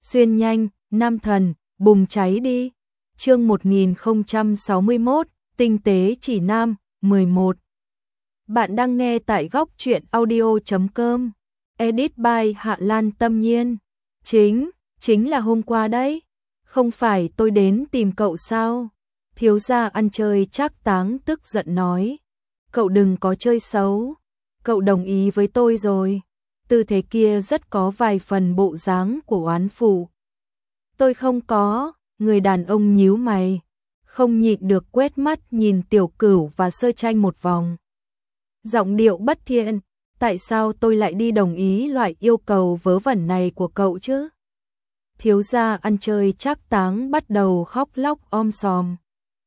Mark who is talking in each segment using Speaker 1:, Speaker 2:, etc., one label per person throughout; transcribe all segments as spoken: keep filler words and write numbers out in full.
Speaker 1: Xuyên nhanh, nam thần, bùng cháy đi. Chương một nghìn không trăm sáu mươi mốt, tinh tế chỉ nam, mười một. Bạn đang nghe tại góc truyện audio chấm com. Edit by Hạ Lan Tâm Nhiên. Chính, chính là hôm qua đấy. Không phải tôi đến tìm cậu sao? Thiếu gia ăn chơi Trác Táng tức giận nói. Cậu đừng có chơi xấu. Cậu đồng ý với tôi rồi. Tư thế kia rất có vài phần bộ dáng của oán phụ. Tôi không có. Người đàn ông nhíu mày, không nhịn được quét mắt nhìn Tiểu Cửu và Sơ Tranh một vòng. Giọng điệu bất thiện, tại sao tôi lại đi đồng ý loại yêu cầu vớ vẩn này của cậu chứ? Thiếu gia ăn chơi Trác Táng bắt đầu khóc lóc om sòm.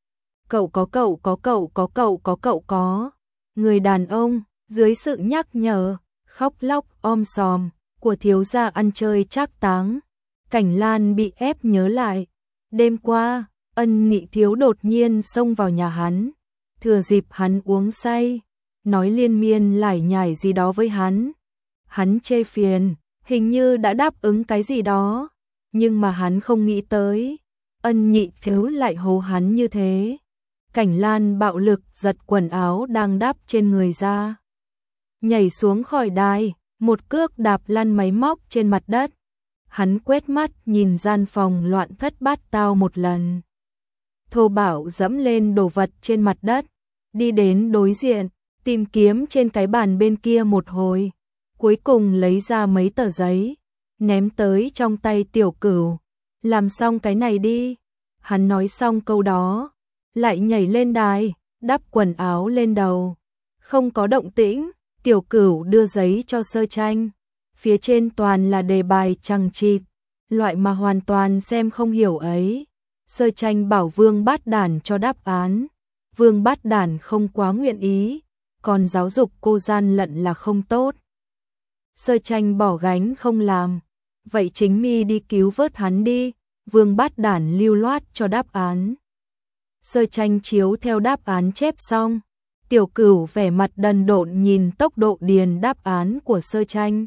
Speaker 1: Cậu có cậu có cậu có cậu có cậu có. Người đàn ông, dưới sự nhắc nhở, khóc lóc om sòm của thiếu gia ăn chơi Trác Táng, Cảnh Lan bị ép nhớ lại. Đêm qua, Ân Nghị thiếu đột nhiên xông vào nhà hắn, thừa dịp hắn uống say, nói liên miên lải nhải gì đó với hắn. Hắn chê phiền, hình như đã đáp ứng cái gì đó, nhưng mà hắn không nghĩ tới, Ân Nghị thiếu lại hố hắn như thế. Cảnh Lan bạo lực giật quần áo đang đắp trên người ra, nhảy xuống khỏi đài, một cước đạp lăn máy móc trên mặt đất. Hắn quét mắt nhìn gian phòng loạn thất bát tao một lần. Thô bạo dẫm lên đồ vật trên mặt đất, đi đến đối diện, tìm kiếm trên cái bàn bên kia một hồi, cuối cùng lấy ra mấy tờ giấy, ném tới trong tay Tiểu Cửu. Làm xong cái này đi. Hắn nói xong câu đó, lại nhảy lên đài, đắp quần áo lên đầu. Không có động tĩnh, Tiểu Cửu đưa giấy cho Sơ Tranh. Phía trên toàn là đề bài chằng chịt, loại mà hoàn toàn xem không hiểu ấy. Sơ Tranh bảo Vương Bát Đản cho đáp án. Vương Bát Đản không quá nguyện ý, còn giáo dục cô gian lận là không tốt. Sơ Tranh bỏ gánh không làm, vậy chính mi đi cứu vớt hắn đi. Vương Bát Đản lưu loát cho đáp án. Sơ Tranh chiếu theo đáp án chép xong, Tiểu Cửu vẻ mặt đần độn nhìn tốc độ điền đáp án của Sơ Tranh.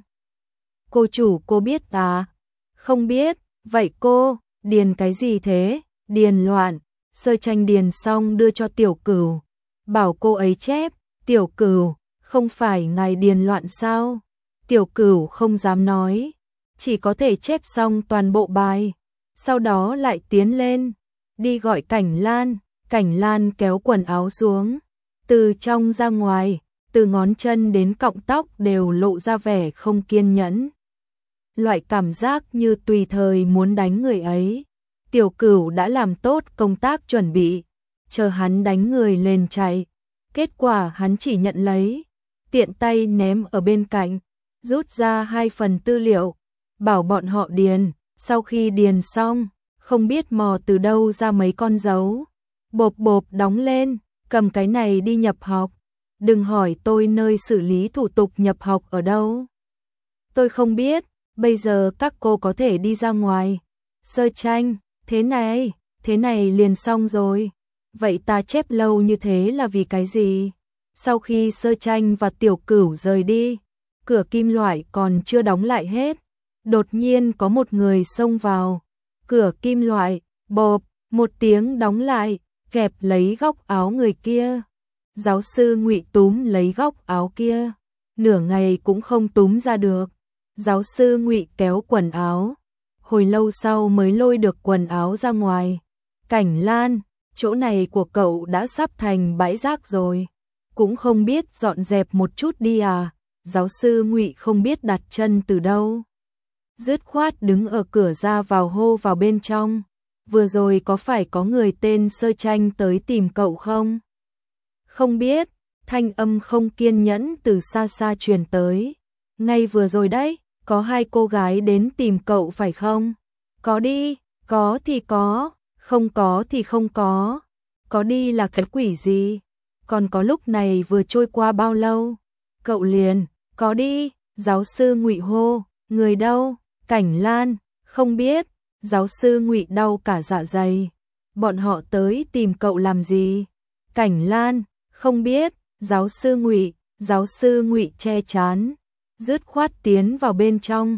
Speaker 1: Cô chủ cô biết à? Không biết, vậy cô, điền cái gì thế? Điền loạn. Sơ Tranh điền xong đưa cho Tiểu Cửu, bảo cô ấy chép. Tiểu Cửu, không phải ngài điền loạn sao? Tiểu Cửu không dám nói, chỉ có thể chép xong toàn bộ bài, sau đó lại tiến lên, đi gọi Cảnh Lan. Cảnh Lan kéo quần áo xuống, từ trong ra ngoài, từ ngón chân đến cọng tóc đều lộ ra vẻ không kiên nhẫn. Loại cảm giác như tùy thời muốn đánh người ấy. Tiểu Cửu đã làm tốt công tác chuẩn bị, chờ hắn đánh người lên chạy. Kết quả hắn chỉ nhận lấy, tiện tay ném ở bên cạnh, rút ra hai phần tư liệu, bảo bọn họ điền. Sau khi điền xong, không biết mò từ đâu ra mấy con dấu, bộp bộp đóng lên, cầm cái này đi nhập học. Đừng hỏi tôi nơi xử lý thủ tục nhập học ở đâu. Tôi không biết. Bây giờ các cô có thể đi ra ngoài. Sơ Tranh, thế này, thế này liền xong rồi. Vậy ta chép lâu như thế là vì cái gì? Sau khi Sơ Tranh và Tiểu Cửu rời đi, cửa kim loại còn chưa đóng lại hết. Đột nhiên có một người xông vào. Cửa kim loại, bộp, một tiếng đóng lại, kẹp lấy góc áo người kia. Giáo sư Ngụy túm lấy góc áo kia, nửa ngày cũng không túm ra được. Giáo sư Ngụy kéo quần áo, hồi lâu sau mới lôi được quần áo ra ngoài. Cảnh Lan, chỗ này của cậu đã sắp thành bãi rác rồi, cũng không biết dọn dẹp một chút đi à? Giáo sư Ngụy không biết đặt chân từ đâu, dứt khoát đứng ở cửa ra vào hô vào bên trong. Vừa rồi có phải có người tên Sơ Tranh tới tìm cậu không? Không biết, thanh âm không kiên nhẫn từ xa xa truyền tới. Ngay vừa rồi đấy, có hai cô gái đến tìm cậu phải không? Có đi, có thì có, không có thì không có. Có đi là cái quỷ gì? Còn có lúc này vừa trôi qua bao lâu? Cậu liền, có đi. Giáo sư Ngụy hô. Người đâu? Cảnh Lan, không biết. Giáo sư Ngụy đau cả dạ dày. Bọn họ tới tìm cậu làm gì? Cảnh Lan, không biết. Giáo sư Ngụy, giáo sư Ngụy che chán, dứt khoát tiến vào bên trong.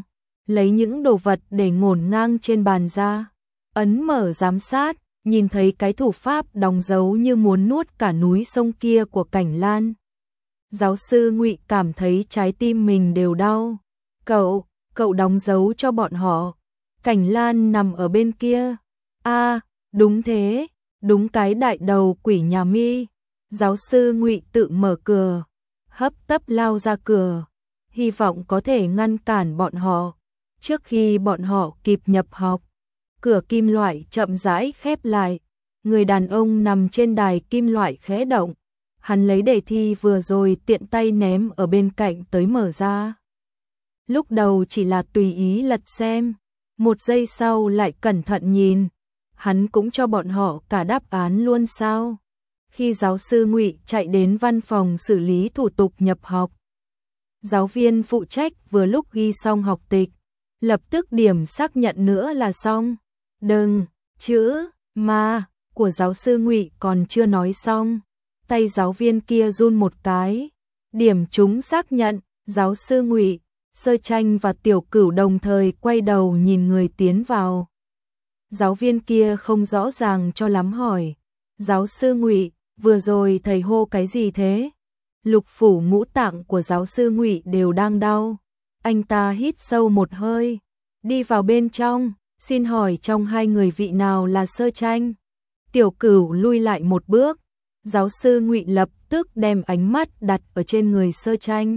Speaker 1: lấy những đồ vật để ngổn ngang trên bàn ra, ấn mở giám sát, nhìn thấy cái thủ pháp đóng dấu như muốn nuốt cả núi sông kia của Cảnh Lan. Giáo sư Ngụy cảm thấy trái tim mình đều đau. Cậu, cậu đóng dấu cho bọn họ. Cảnh Lan nằm ở bên kia. A, à, đúng thế, đúng cái đại đầu quỷ nhà mi. Giáo sư Ngụy tự mở cửa, hấp tấp lao ra cửa, hy vọng có thể ngăn cản bọn họ trước khi bọn họ kịp nhập học. Cửa kim loại chậm rãi khép lại, người đàn ông nằm trên đài kim loại khẽ động, hắn lấy đề thi vừa rồi tiện tay ném ở bên cạnh tới mở ra. Lúc đầu chỉ là tùy ý lật xem, một giây sau lại cẩn thận nhìn, hắn cũng cho bọn họ cả đáp án luôn sao? Khi giáo sư Ngụy chạy đến văn phòng xử lý thủ tục nhập học, giáo viên phụ trách vừa lúc ghi xong học tịch, lập tức điểm xác nhận nữa là xong. Đừng, chữ ma của giáo sư Ngụy còn chưa nói xong, tay giáo viên kia run một cái, điểm trúng xác nhận. Giáo sư Ngụy, Sơ Tranh và Tiểu Cửu đồng thời quay đầu nhìn người tiến vào. Giáo viên kia không rõ ràng cho lắm hỏi, giáo sư Ngụy, vừa rồi thầy hô cái gì thế? Lục phủ ngũ tạng của giáo sư Ngụy đều đang đau. Anh ta hít sâu một hơi, đi vào bên trong, xin hỏi trong hai người vị nào là Sơ Tranh? Tiểu Cửu lui lại một bước, giáo sư Ngụy lập tức đem ánh mắt đặt ở trên người Sơ Tranh.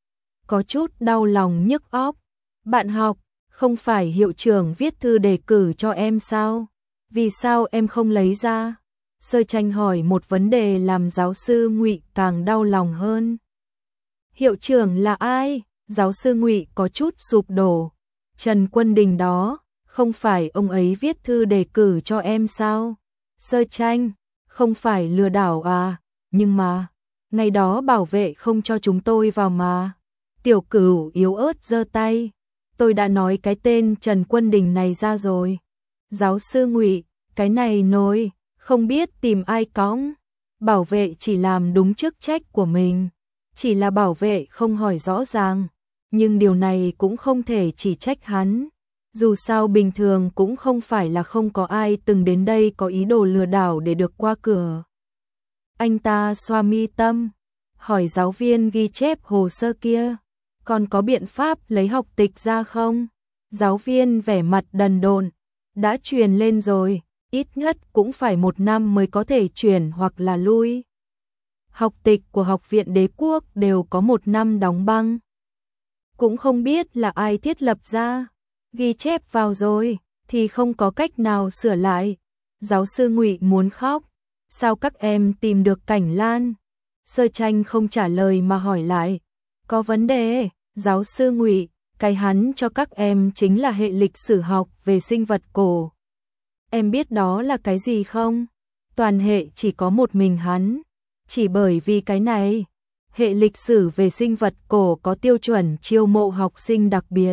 Speaker 1: Có chút đau lòng nhức óc. Bạn học, không phải hiệu trưởng viết thư đề cử cho em sao? Vì sao em không lấy ra? Sơ Tranh hỏi một vấn đề làm giáo sư Ngụy càng đau lòng hơn. Hiệu trưởng là ai? Giáo sư Ngụy có chút sụp đổ. Trần Quân Đình đó, không phải ông ấy viết thư đề cử cho em sao? Sơ Tranh, không phải lừa đảo à? Nhưng mà, ngày đó bảo vệ không cho chúng tôi vào mà. Tiểu Cửu yếu ớt giơ tay. Tôi đã nói cái tên Trần Quân Đình này ra rồi. Giáo sư Ngụy, cái này nổi, không biết tìm ai cõng. Bảo vệ chỉ làm đúng chức trách của mình. Chỉ là bảo vệ không hỏi rõ ràng. Nhưng điều này cũng không thể chỉ trách hắn. Dù sao bình thường cũng không phải là không có ai từng đến đây có ý đồ lừa đảo để được qua cửa. Anh ta xoa mi tâm, hỏi giáo viên ghi chép hồ sơ kia, còn có biện pháp lấy học tịch ra không? Giáo viên vẻ mặt đần độn, đã truyền lên rồi, ít nhất cũng phải một năm mới có thể chuyển hoặc là lui. Học tịch của Học viện Đế quốc đều có một năm đóng băng. Cũng không biết là ai thiết lập ra, ghi chép vào rồi thì không có cách nào sửa lại. Giáo sư Ngụy muốn khóc, sao các em tìm được Cảnh Lan? Sơ Tranh không trả lời mà hỏi lại, có vấn đề? Giáo sư Ngụy, cái hắn cho các em chính là hệ lịch sử học về sinh vật cổ. Em biết đó là cái gì không? Toàn hệ chỉ có một mình hắn, chỉ bởi vì cái này. Hệ lịch sử về sinh vật cổ có tiêu chuẩn chiêu mộ học sinh đặc biệt.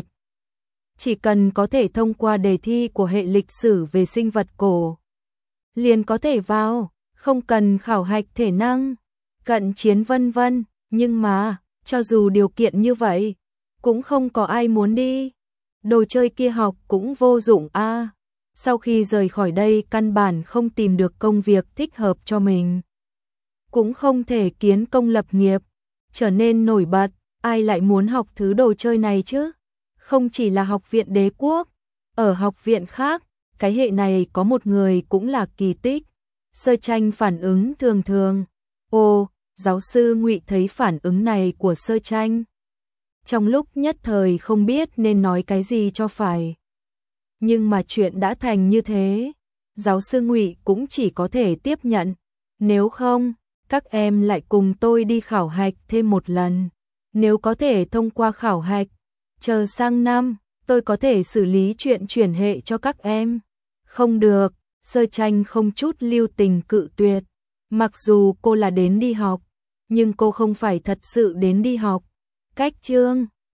Speaker 1: Chỉ cần có thể thông qua đề thi của hệ lịch sử về sinh vật cổ, liền có thể vào, không cần khảo hạch thể năng, cận chiến vân vân. Nhưng mà, cho dù điều kiện như vậy, cũng không có ai muốn đi. Đồ chơi kia học cũng vô dụng a. À. Sau khi rời khỏi đây căn bản không tìm được công việc thích hợp cho mình. Cũng không thể kiến công lập nghiệp, trở nên nổi bật, ai lại muốn học thứ đồ chơi này chứ? Không chỉ là Học viện Đế quốc, ở học viện khác, cái hệ này có một người cũng là kỳ tích. Sơ Tranh phản ứng thường thường. Ồ, giáo sư Ngụy thấy phản ứng này của Sơ Tranh, trong lúc nhất thời không biết nên nói cái gì cho phải. Nhưng mà chuyện đã thành như thế, giáo sư Ngụy cũng chỉ có thể tiếp nhận. Nếu không, các em lại cùng tôi đi khảo hạch thêm một lần. Nếu có thể thông qua khảo hạch, chờ sang năm, tôi có thể xử lý chuyện chuyển hệ cho các em. Không được, Sơ Tranh không chút lưu tình cự tuyệt. Mặc dù cô là đến đi học, nhưng cô không phải thật sự đến đi học. Cách chương